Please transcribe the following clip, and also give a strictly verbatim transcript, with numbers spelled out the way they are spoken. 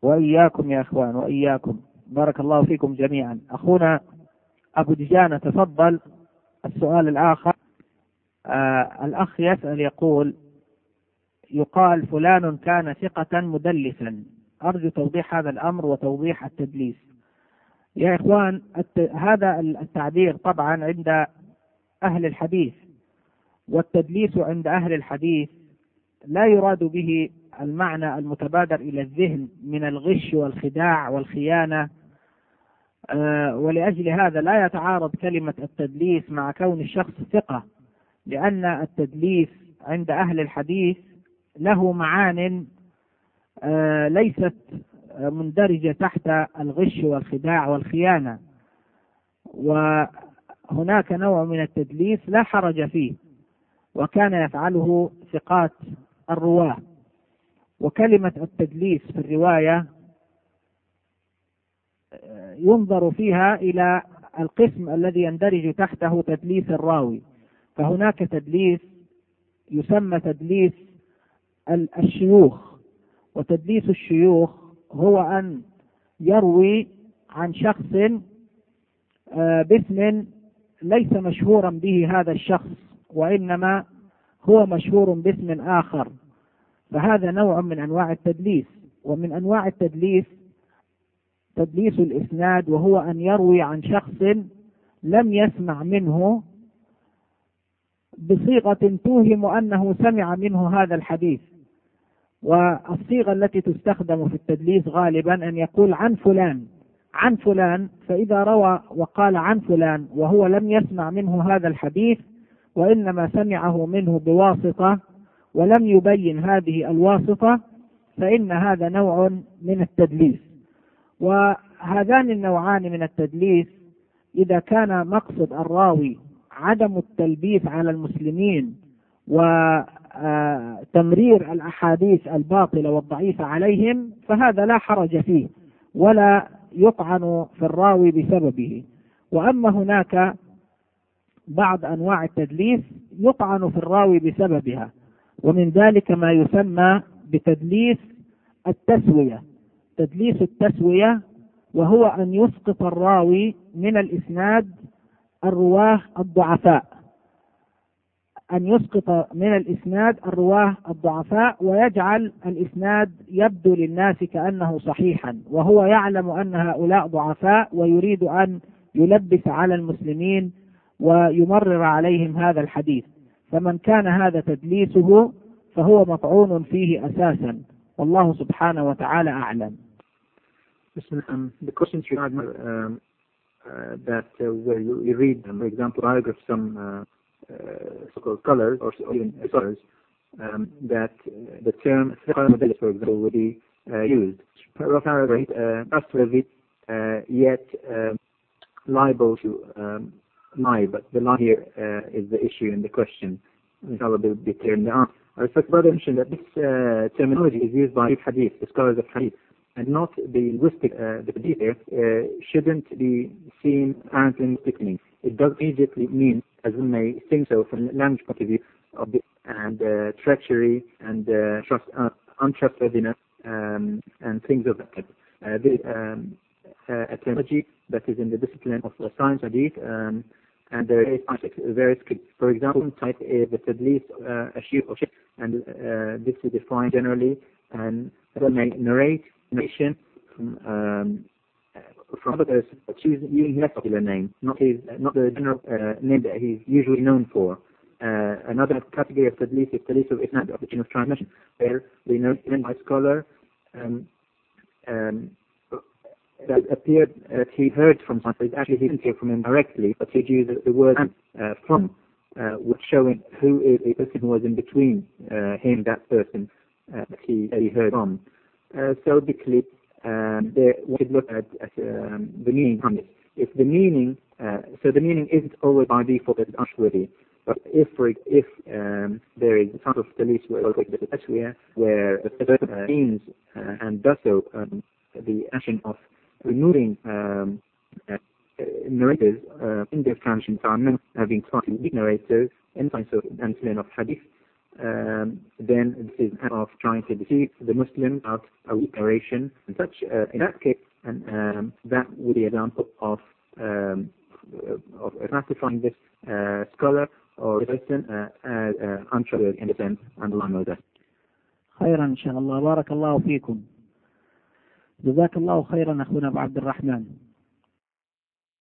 وإياكم يا إخوان، وإياكم، بارك الله فيكم جميعا. أخونا أبو دجانة تفضل. السؤال الآخر، آه الأخ يسأل يقول: يقال فلان كان ثقة مدلسا، أرجو توضيح هذا الأمر وتوضيح التدليس. يا إخوان، الت... هذا التعبير طبعا عند أهل الحديث، والتدليس عند أهل الحديث لا يراد به المعنى المتبادر إلى الذهن من الغش والخداع والخيانة، آه ولأجل هذا لا يتعارض كلمة التدليس مع كون الشخص ثقة، لأن التدليس عند أهل الحديث له معان آه ليست مندرجة تحت الغش والخداع والخيانة، وهناك نوع من التدليس لا حرج فيه، وكان يفعله ثقات الرواة. وكلمة التدليس في الرواية ينظر فيها إلى القسم الذي يندرج تحته تدليس الراوي، فهناك تدليس يسمى تدليس الشيوخ، وتدليس الشيوخ هو أن يروي عن شخص باسم ليس مشهورا به هذا الشخص، وإنما هو مشهور باسم آخر، فهذا نوع من أنواع التدليس. ومن أنواع التدليس تدليس الإسناد، وهو أن يروي عن شخص لم يسمع منه بصيغة توهم أنه سمع منه هذا الحديث. والصيغة التي تستخدم في التدليس غالبا أن يقول عن فلان عن فلان، فإذا روى وقال عن فلان وهو لم يسمع منه هذا الحديث، وإنما سمعه منه بواسطة ولم يبين هذه الواسطة، فإن هذا نوع من التدليس. وهذان النوعان من التدليس إذا كان مقصد الراوي عدم التلبيس على المسلمين وتمرير الأحاديث الباطلة والضعيفة عليهم، فهذا لا حرج فيه ولا يطعن في الراوي بسببه. وأما هناك بعض أنواع التدليس يطعن في الراوي بسببها، ومن ذلك ما يسمى بتدليس التسوية. تدليس التسوية وهو أن يسقط الراوي من الإسناد الرواه الضعفاء، أن يسقط من الإسناد الرواه الضعفاء ويجعل الإسناد يبدو للناس كأنه صحيحا، وهو يعلم أن هؤلاء ضعفاء ويريد أن يلبس على المسلمين ويمرر عليهم هذا الحديث. فمن كان هذا تدليسه فهو مطعون فيه أساسا، والله سبحانه وتعالى أعلم. Um, the questions regarding um, uh, that uh, where you, you read, um, for example, paragraphs from uh, uh, so-called scholars or even scholars, um, that uh, the term, for example, would be uh, used. Paragraph uh, trustworthy, uh, yet uh, liable to um, lie, but the lie here uh, is the issue in the question. Inshallah, will be clear in the answer. Our first brother mentioned that this uh, terminology is used by hadith, the scholars of hadith, and not the linguistic, uh, the hadith here uh, shouldn't be seen as linguistically. It does immediately mean, as we may think so from a language point of view, of the, and uh, treachery and uh, trust, uh, untrustworthiness um, and things of that type. Uh, the, um, uh, a terminology that is in the discipline of uh, science hadith, um, and there is various, for example, type is the tadlis, uh, a sheep or sheep, and uh, this is defined generally, and that may narrate nation from um, from others, but using less popular name, not his, not the general uh, name that he's usually known for. Uh, another category of tadlis is tadlis of isnad, of the chain of transmission, where the narration by scholar um, um, that appeared that he heard from someone, actually he didn't hear from him directly, but he'd use the, the word uh, from, uh, which showing who is a person who was in between uh, him, that person uh, that he, that he heard from. Uh, so basically, um, there, we should look at, at um, the meaning from this. If the meaning, uh, so the meaning isn't always by default that it's untrustworthy, but if for, if um, there is some sort of tadlis where where the person uh, means uh, and does so um, the action of removing um, uh, narrators uh, in their transitions are known having taught to weak narrators in science of and of hadith, um, then this is an act of trying to deceive the Muslims out of a weak narration. In such, uh, in that case, and um, that would be an example of um, of classifying this uh, scholar or person uh, as uh, untrustworthy in the sense, and Allah knows that. خيرا إن شاء الله. بارك الله فيكم. جزاك الله خيرا أخونا أبو عبد الرحمن.